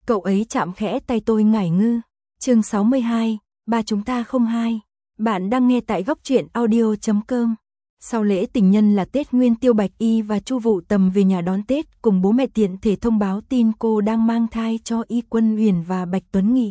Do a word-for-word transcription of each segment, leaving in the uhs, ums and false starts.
Cậu ấy chạm khẽ tay tôi ngải ngư. Chương sáu mươi hai, ba chúng ta không hai. Bạn đang nghe tại góc truyện audio chấm com. Sau lễ tình nhân là Tết Nguyên Tiêu, Bạch Y và Chu Vũ Tầm về nhà đón Tết cùng bố mẹ, tiện thể thông báo tin cô đang mang thai cho Y Quân Uyển và Bạch Tuấn Nghị.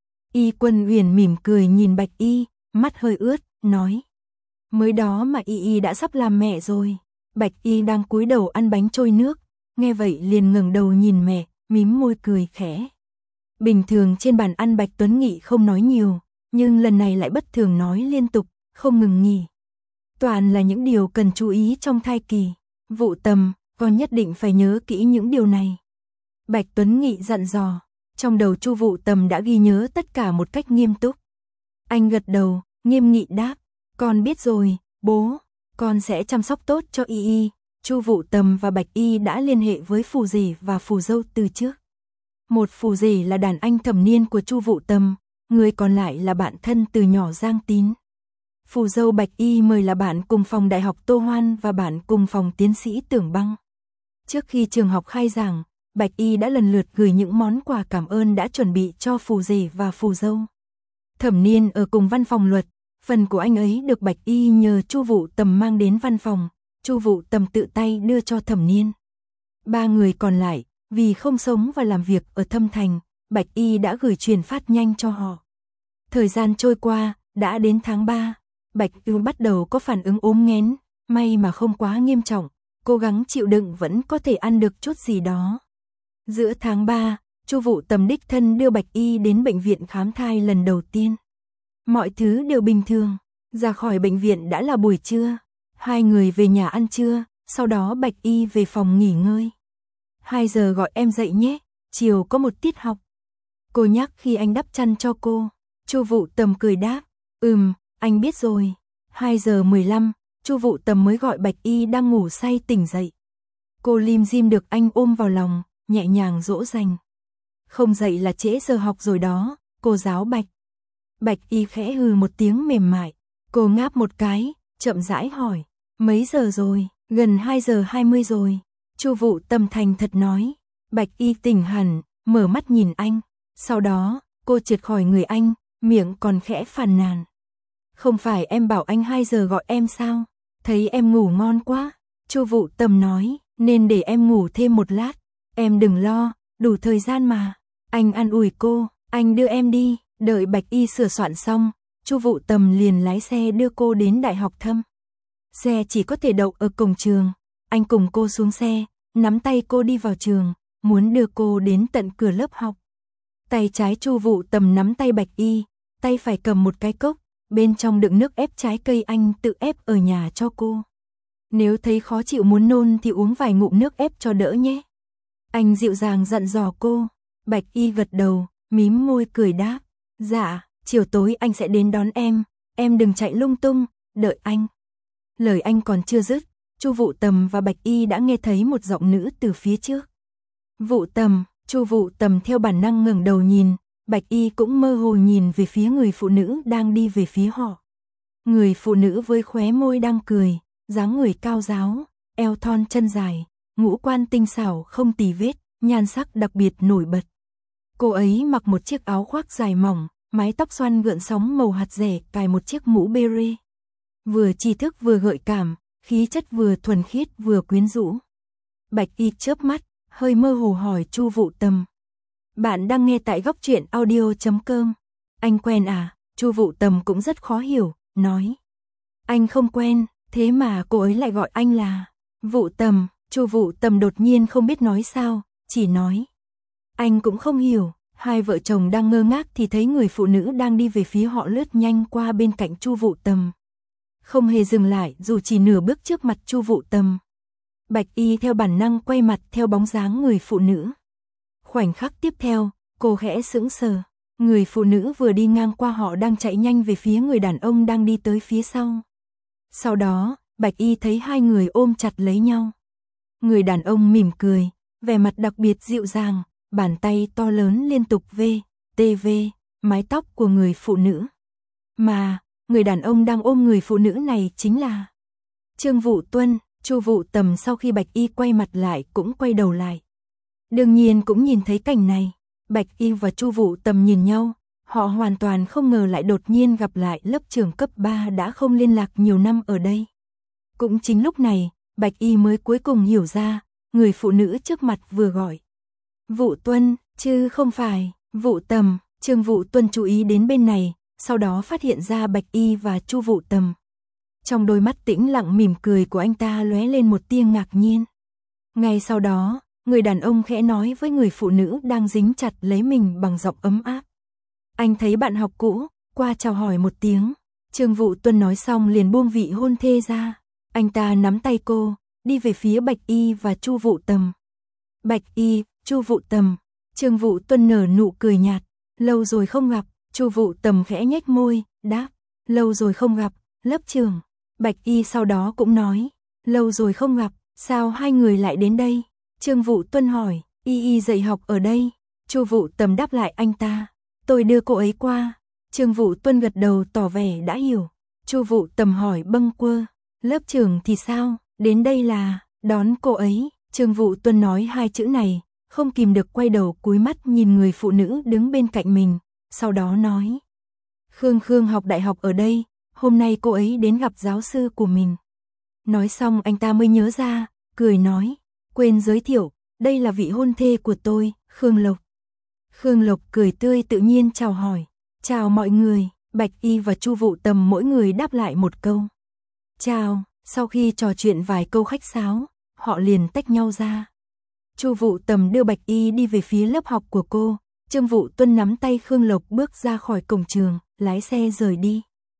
Y Quân Uyển mỉm cười nhìn Bạch Y, mắt hơi ướt, nói: mới đó mà Y Y đã sắp làm mẹ rồi. Bạch Y đang cúi đầu ăn bánh trôi nước, nghe vậy liền ngẩng đầu nhìn mẹ, mím môi cười khẽ. Bình thường trên bàn ăn Bạch Tuấn Nghị không nói nhiều, nhưng lần này lại bất thường nói liên tục, không ngừng nghỉ. Toàn là những điều cần chú ý trong thai kỳ. Vũ Tầm, con nhất định phải nhớ kỹ những điều này. Bạch Tuấn Nghị dặn dò. Trong đầu Chu Vũ Tầm đã ghi nhớ tất cả một cách nghiêm túc. Anh gật đầu, nghiêm nghị đáp: con biết rồi, bố, con sẽ chăm sóc tốt cho Y Y. Chu Vũ Tầm và Bạch Y đã liên hệ với phù rể và phù dâu từ trước. Một phù rể là đàn anh thẩm niên của Chu Vũ Tầm, người còn lại là bạn thân từ nhỏ Giang Tín. Phù dâu Bạch Y mời là bạn cùng phòng đại học Tô Hoan và bạn cùng phòng tiến sĩ Tưởng Băng. Trước khi trường học khai giảng, Bạch Y đã lần lượt gửi những món quà cảm ơn đã chuẩn bị cho phù rể và phù dâu. Thẩm niên ở cùng văn phòng luật, phần của anh ấy được Bạch Y nhờ Chu Vũ Tầm mang đến văn phòng, Chu Vũ Tầm tự tay đưa cho thẩm niên. Ba người còn lại, vì không sống và làm việc ở Thâm Thành, Bạch Y đã gửi truyền phát nhanh cho họ. Thời gian trôi qua, đã đến tháng ba, Bạch Y bắt đầu có phản ứng ốm nghén, may mà không quá nghiêm trọng, cố gắng chịu đựng vẫn có thể ăn được chút gì đó. Giữa tháng ba, Chu Vũ Tầm đích thân đưa Bạch Y đến bệnh viện khám thai lần đầu tiên. Mọi thứ đều bình thường, ra khỏi bệnh viện đã là buổi trưa, hai người về nhà ăn trưa, sau đó Bạch Y về phòng nghỉ ngơi. hai giờ gọi em dậy nhé, chiều có một tiết học. Cô nhắc khi anh đắp chăn cho cô. Chu Vũ Tầm cười đáp: ừm, anh biết rồi. hai giờ mười lăm, Chu Vũ Tầm mới gọi Bạch Y đang ngủ say tỉnh dậy. Cô lim dim được anh ôm vào lòng, nhẹ nhàng dỗ dành. Không dậy là trễ giờ học rồi đó, cô giáo Bạch. Bạch Y khẽ hừ một tiếng mềm mại. Cô ngáp một cái, chậm rãi hỏi: mấy giờ rồi? Gần hai giờ hai mươi rồi. Chu Vũ Tầm thành thật nói. Bạch Y tỉnh hẳn, mở mắt nhìn anh. Sau đó, cô trượt khỏi người anh, miệng còn khẽ phàn nàn: không phải em bảo anh hai giờ gọi em sao? Thấy em ngủ ngon quá. Chu Vũ Tầm nói: nên để em ngủ thêm một lát. Em đừng lo, đủ thời gian mà. Anh an ủi cô: anh đưa em đi. Đợi Bạch Y sửa soạn xong, Chu Vũ Tầm liền lái xe đưa cô đến Đại học Thâm. Xe chỉ có thể đậu ở cổng trường. Anh cùng cô xuống xe, nắm tay cô đi vào trường, muốn đưa cô đến tận cửa lớp học. Tay trái Chu Vũ Tầm nắm tay Bạch Y, tay phải cầm một cái cốc, bên trong đựng nước ép trái cây anh tự ép ở nhà cho cô. Nếu thấy khó chịu muốn nôn thì uống vài ngụm nước ép cho đỡ nhé. Anh dịu dàng dặn dò cô. Bạch Y gật đầu, mím môi cười đáp: dạ, chiều tối anh sẽ đến đón em, em đừng chạy lung tung, đợi anh. Lời anh còn chưa dứt, Chu Vũ Tầm và Bạch Y đã nghe thấy một giọng nữ từ phía trước. Vũ Tầm. Chu Vũ Tầm theo bản năng ngẩng đầu nhìn, Bạch Y cũng mơ hồ nhìn về phía người phụ nữ đang đi về phía họ. Người phụ nữ với khóe môi đang cười, dáng người cao ráo, eo thon chân dài, ngũ quan tinh xảo không tì vết, nhan sắc đặc biệt nổi bật. Cô ấy mặc một chiếc áo khoác dài mỏng, mái tóc xoăn gợn sóng màu hạt rẻ, cài một chiếc mũ beret. Vừa tri thức vừa gợi cảm, khí chất vừa thuần khiết vừa quyến rũ. Bạch Y chớp mắt, hơi mơ hồ hỏi Chu Vũ Tầm: bạn đang nghe tại góc truyện audio chấm com. Anh quen à? Chu Vũ Tầm cũng rất khó hiểu, nói: anh không quen, thế mà cô ấy lại gọi anh là Vũ Tầm. Chu Vũ Tầm đột nhiên không biết nói sao, chỉ nói: anh cũng không hiểu. Hai vợ chồng đang ngơ ngác thì thấy người phụ nữ đang đi về phía họ lướt nhanh qua bên cạnh Chu Vũ Tầm, không hề dừng lại dù chỉ nửa bước trước mặt Chu Vũ Tầm. Bạch Y theo bản năng quay mặt theo bóng dáng người phụ nữ. Khoảnh khắc tiếp theo, cô khẽ sững sờ. Người phụ nữ vừa đi ngang qua họ đang chạy nhanh về phía người đàn ông đang đi tới phía sau. Sau đó, Bạch Y thấy hai người ôm chặt lấy nhau. Người đàn ông mỉm cười, vẻ mặt đặc biệt dịu dàng, bàn tay to lớn liên tục vê, tê vê, mái tóc của người phụ nữ. Mà, người đàn ông đang ôm người phụ nữ này chính là Trương Vũ Tuân. Chu Vũ Tầm sau khi Bạch Y quay mặt lại cũng quay đầu lại. Đương nhiên cũng nhìn thấy cảnh này. Bạch Y và Chu Vũ Tầm nhìn nhau, họ hoàn toàn không ngờ lại đột nhiên gặp lại lớp trưởng cấp ba đã không liên lạc nhiều năm ở đây. Cũng chính lúc này, Bạch Y mới cuối cùng hiểu ra, người phụ nữ trước mặt vừa gọi Vũ Tuân, chứ không phải Vũ Tầm. Trương Vũ Tuân chú ý đến bên này, sau đó phát hiện ra Bạch Y và Chu Vũ Tầm. Trong đôi mắt tĩnh lặng mỉm cười của anh ta lóe lên một tia ngạc nhiên. Ngay sau đó, người đàn ông khẽ nói với người phụ nữ đang dính chặt lấy mình bằng giọng ấm áp. Anh thấy bạn học cũ, qua chào hỏi một tiếng. Trương Vũ Tuân nói xong liền buông vị hôn thê ra. Anh ta nắm tay cô, đi về phía Bạch Y và Chu Vũ Tầm. Bạch Y, Chu Vũ Tầm. Trương Vũ Tuân nở nụ cười nhạt. Lâu rồi không gặp. Chu Vũ Tầm khẽ nhếch môi, đáp. Lâu rồi không gặp, lớp trưởng. Bạch Y sau đó cũng nói. Lâu rồi không gặp, sao hai người lại đến đây? Trương Vũ Tuân hỏi. Y Y dạy học ở đây. Chu Vũ Tầm đáp lại anh ta. Tôi đưa cô ấy qua. Trương Vũ Tuân gật đầu tỏ vẻ đã hiểu. Chu Vũ Tầm hỏi bâng quơ. Lớp trưởng thì sao? Đến đây là đón cô ấy. Trương Vũ Tuân nói hai chữ này, không kìm được quay đầu cúi mắt nhìn người phụ nữ đứng bên cạnh mình, sau đó nói. Khương Khương học đại học ở đây, hôm nay cô ấy đến gặp giáo sư của mình. Nói xong anh ta mới nhớ ra, cười nói. Quên giới thiệu, đây là vị hôn thê của tôi, Khương Lộc. Khương Lộc cười tươi tự nhiên chào hỏi. Chào mọi người. Bạch Y và Chu Vũ Tầm mỗi người đáp lại một câu. Chào. Sau khi trò chuyện vài câu khách sáo, họ liền tách nhau ra. Chu Vũ Tầm đưa Bạch Y đi về phía lớp học của cô. Trương Vũ Tuân nắm tay Khương Lộc bước ra khỏi cổng trường, lái xe rời đi.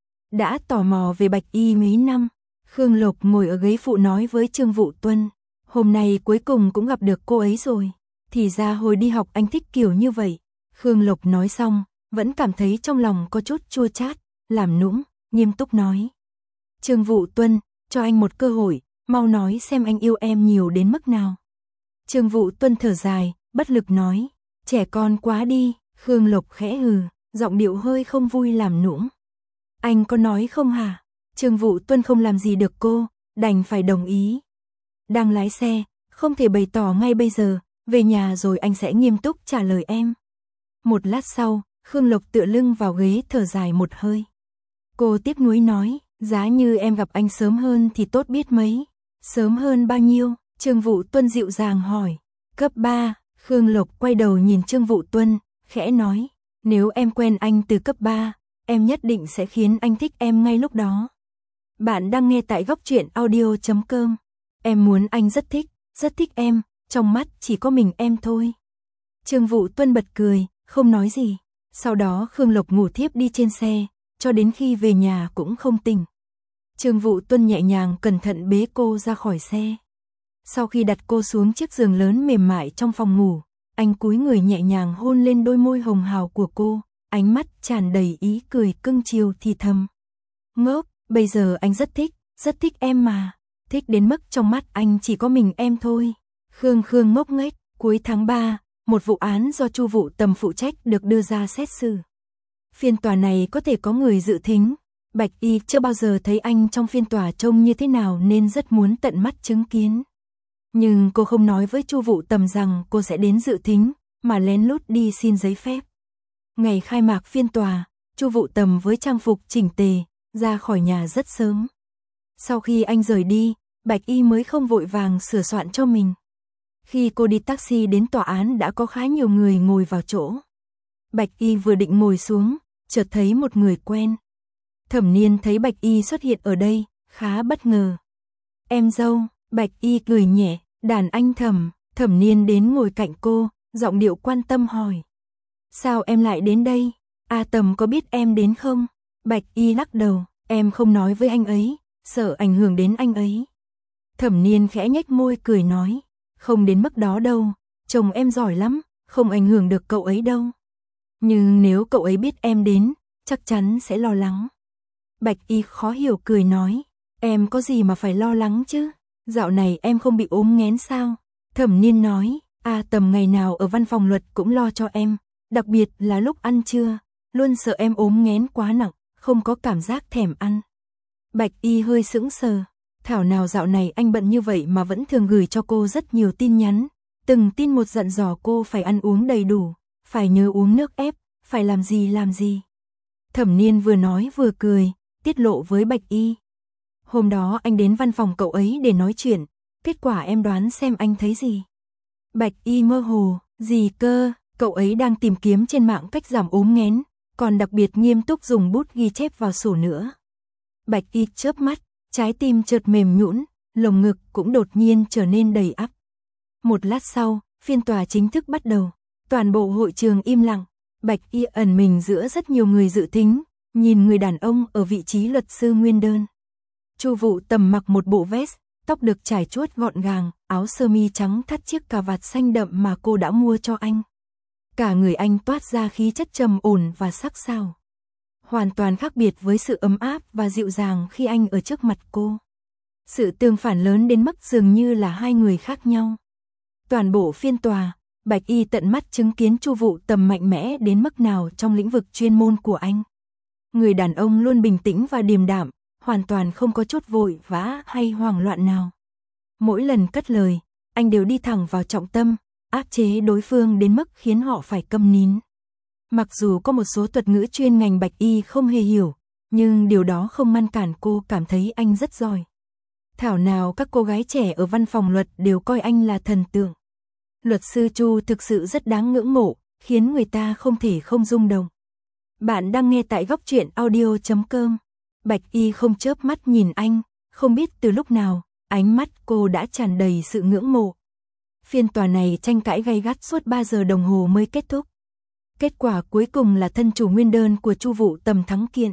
Đã tò mò về Bạch Y mấy năm, Khương Lộc ngồi ở ghế phụ nói với Trương Vũ Tuân. Hôm nay cuối cùng cũng gặp được cô ấy rồi. Thì ra hồi đi học anh thích kiểu như vậy. Khương Lộc nói xong, vẫn cảm thấy trong lòng có chút chua chát, làm nũng, nghiêm túc nói. Trương Vũ Tuân, cho anh một cơ hội, mau nói xem anh yêu em nhiều đến mức nào. Trương Vũ Tuân thở dài, bất lực nói. Trẻ con quá đi. Khương Lộc khẽ hừ, giọng điệu hơi không vui làm nũng. Anh có nói không hả? Trương Vũ Tuân không làm gì được cô, đành phải đồng ý. Đang lái xe, không thể bày tỏ ngay bây giờ, về nhà rồi anh sẽ nghiêm túc trả lời em. Một lát sau, Khương Lộc tựa lưng vào ghế thở dài một hơi. Cô tiếc nuối nói, giá như em gặp anh sớm hơn thì tốt biết mấy. Sớm hơn bao nhiêu? Trương Vũ Tuân dịu dàng hỏi. Cấp ba. Khương Lộc quay đầu nhìn Trương Vũ Tuân, khẽ nói. Nếu em quen anh từ cấp ba, em nhất định sẽ khiến anh thích em ngay lúc đó. Bạn đang nghe tại góc truyện audio chấm com. Em muốn anh rất thích, rất thích em, trong mắt chỉ có mình em thôi. Trương Vũ Tuân bật cười, không nói gì. Sau đó Khương Lộc ngủ thiếp đi trên xe, cho đến khi về nhà cũng không tỉnh. Trương Vũ Tuân nhẹ nhàng cẩn thận bế cô ra khỏi xe. Sau khi đặt cô xuống chiếc giường lớn mềm mại trong phòng ngủ, anh cúi người nhẹ nhàng hôn lên đôi môi hồng hào của cô, ánh mắt tràn đầy ý cười cưng chiều thì thầm. Ngốc, bây giờ anh rất thích, rất thích em mà, thích đến mức trong mắt anh chỉ có mình em thôi. Khương Khương ngốc nghếch. Cuối tháng ba, một vụ án do Chu Vũ Tầm phụ trách được đưa ra xét xử. Phiên tòa này có thể có người dự thính. Bạch Y chưa bao giờ thấy anh trong phiên tòa trông như thế nào nên rất muốn tận mắt chứng kiến. Nhưng cô không nói với Chu Vũ Tầm rằng cô sẽ đến dự thính, mà lén lút đi xin giấy phép. Ngày khai mạc phiên tòa, Chu Vũ Tầm với trang phục chỉnh tề, ra khỏi nhà rất sớm. Sau khi anh rời đi, Bạch Y mới không vội vàng sửa soạn cho mình. Khi cô đi taxi đến tòa án đã có khá nhiều người ngồi vào chỗ. Bạch Y vừa định ngồi xuống, chợt thấy một người quen. Thẩm Niên thấy Bạch Y xuất hiện ở đây, khá bất ngờ. Em dâu. Bạch Y cười nhẹ, đàn anh Thẩm. Thẩm Niên đến ngồi cạnh cô, giọng điệu quan tâm hỏi. Sao em lại đến đây? A Tầm có biết em đến không? Bạch Y lắc đầu, em không nói với anh ấy, sợ ảnh hưởng đến anh ấy. Thẩm Niên khẽ nhếch môi cười nói. Không đến mức đó đâu, chồng em giỏi lắm, không ảnh hưởng được cậu ấy đâu. Nhưng nếu cậu ấy biết em đến, chắc chắn sẽ lo lắng. Bạch Y khó hiểu cười nói, em có gì mà phải lo lắng chứ? Dạo này em không bị ốm nghén sao? Thẩm Niên nói, A Tầm ngày nào ở văn phòng luật cũng lo cho em, đặc biệt là lúc ăn trưa, luôn sợ em ốm nghén quá nặng, không có cảm giác thèm ăn. Bạch Y hơi sững sờ, thảo nào dạo này anh bận như vậy mà vẫn thường gửi cho cô rất nhiều tin nhắn, từng tin một dặn dò cô phải ăn uống đầy đủ, phải nhớ uống nước ép, phải làm gì làm gì. Thẩm Niên vừa nói vừa cười, tiết lộ với Bạch Y. Hôm đó anh đến văn phòng cậu ấy để nói chuyện, kết quả em đoán xem anh thấy gì. Bạch Y mơ hồ, gì cơ, cậu ấy đang tìm kiếm trên mạng cách giảm ốm nghén, còn đặc biệt nghiêm túc dùng bút ghi chép vào sổ nữa. Bạch Y chớp mắt, trái tim chợt mềm nhũn, lồng ngực cũng đột nhiên trở nên đầy ắp. Một lát sau, phiên tòa chính thức bắt đầu, toàn bộ hội trường im lặng, Bạch Y ẩn mình giữa rất nhiều người dự thính, nhìn người đàn ông ở vị trí luật sư nguyên đơn. Chu Vũ Tầm mặc một bộ vest, tóc được trải chuốt gọn gàng, áo sơ mi trắng thắt chiếc cà vạt xanh đậm mà cô đã mua cho anh. Cả người anh toát ra khí chất trầm ổn và sắc sảo, hoàn toàn khác biệt với sự ấm áp và dịu dàng khi anh ở trước mặt cô. Sự tương phản lớn đến mức dường như là hai người khác nhau. Toàn bộ phiên tòa, Bạch Y tận mắt chứng kiến Chu Vũ Tầm mạnh mẽ đến mức nào trong lĩnh vực chuyên môn của anh. Người đàn ông luôn bình tĩnh và điềm đạm, hoàn toàn không có chút vội vã hay hoảng loạn nào. Mỗi lần cất lời, anh đều đi thẳng vào trọng tâm, áp chế đối phương đến mức khiến họ phải câm nín. Mặc dù có một số thuật ngữ chuyên ngành Bạch Y không hề hiểu, nhưng điều đó không ngăn cản cô cảm thấy anh rất giỏi. Thảo nào các cô gái trẻ ở văn phòng luật đều coi anh là thần tượng. Luật sư Chu thực sự rất đáng ngưỡng mộ, khiến người ta không thể không rung động. Bạn đang nghe tại góc truyện audio chấm com. Bạch Y không chớp mắt nhìn anh, không biết từ lúc nào, ánh mắt cô đã tràn đầy sự ngưỡng mộ. Phiên tòa này tranh cãi gay gắt suốt ba giờ đồng hồ mới kết thúc. Kết quả cuối cùng là thân chủ nguyên đơn của Chu Vũ Tầm thắng kiện.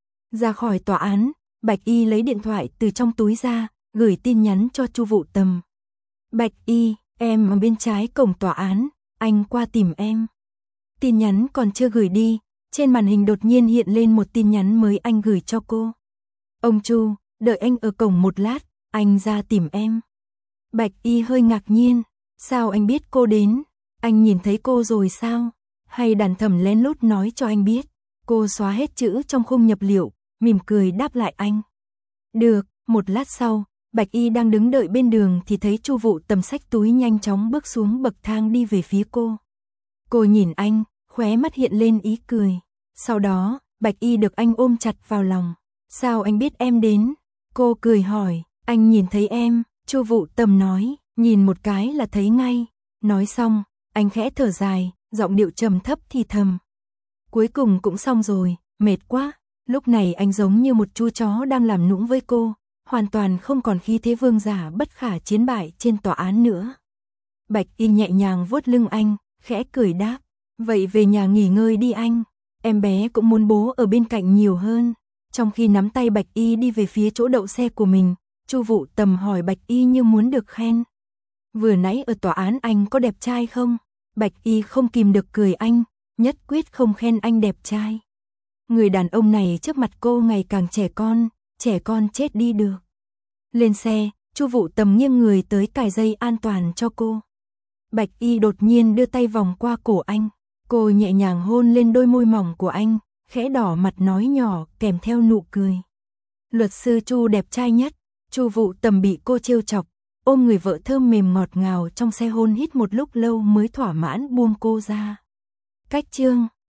Ra khỏi tòa án, Bạch Y lấy điện thoại từ trong túi ra, gửi tin nhắn cho Chu Vũ Tầm. Bạch Y, em ở bên trái cổng tòa án, anh qua tìm em. Tin nhắn còn chưa gửi đi, trên màn hình đột nhiên hiện lên một tin nhắn mới anh gửi cho cô. Ông Chu, đợi anh ở cổng một lát, anh ra tìm em. Bạch Y hơi ngạc nhiên, sao anh biết cô đến? Anh nhìn thấy cô rồi sao? Hay đàn thầm lén lút nói cho anh biết? Cô xóa hết chữ trong khung nhập liệu, mỉm cười đáp lại anh. Được, một lát sau, Bạch Y đang đứng đợi bên đường thì thấy Chu Vũ Tầm xách túi nhanh chóng bước xuống bậc thang đi về phía cô. Cô nhìn anh, khóe mắt hiện lên ý cười. Sau đó, Bạch Y được anh ôm chặt vào lòng. Sao anh biết em đến? Cô cười hỏi, anh nhìn thấy em, Chu Vũ Tầm nói, nhìn một cái là thấy ngay. Nói xong, anh khẽ thở dài, giọng điệu trầm thấp thì thầm. Cuối cùng cũng xong rồi, mệt quá. Lúc này anh giống như một chú chó đang làm nũng với cô, hoàn toàn không còn khí thế vương giả bất khả chiến bại trên tòa án nữa. Bạch Y nhẹ nhàng vuốt lưng anh, khẽ cười đáp, vậy về nhà nghỉ ngơi đi anh, em bé cũng muốn bố ở bên cạnh nhiều hơn. Trong khi nắm tay Bạch Y đi về phía chỗ đậu xe của mình, Chu Vũ Tầm hỏi Bạch Y như muốn được khen. Vừa nãy ở tòa án anh có đẹp trai không? Bạch Y không kìm được cười anh, nhất quyết không khen anh đẹp trai. Người đàn ông này trước mặt cô ngày càng trẻ con, trẻ con chết đi được. Lên xe, Chu Vũ Tầm nghiêng người tới cài dây an toàn cho cô. Bạch Y đột nhiên đưa tay vòng qua cổ anh, cô nhẹ nhàng hôn lên đôi môi mỏng của anh, khẽ đỏ mặt nói nhỏ kèm theo nụ cười. Luật sư Chu đẹp trai nhất. Chu Vũ Tầm bị cô trêu chọc, ôm người vợ thơm mềm ngọt ngào trong xe hôn hít một lúc lâu mới thỏa mãn buông cô ra. Cách chương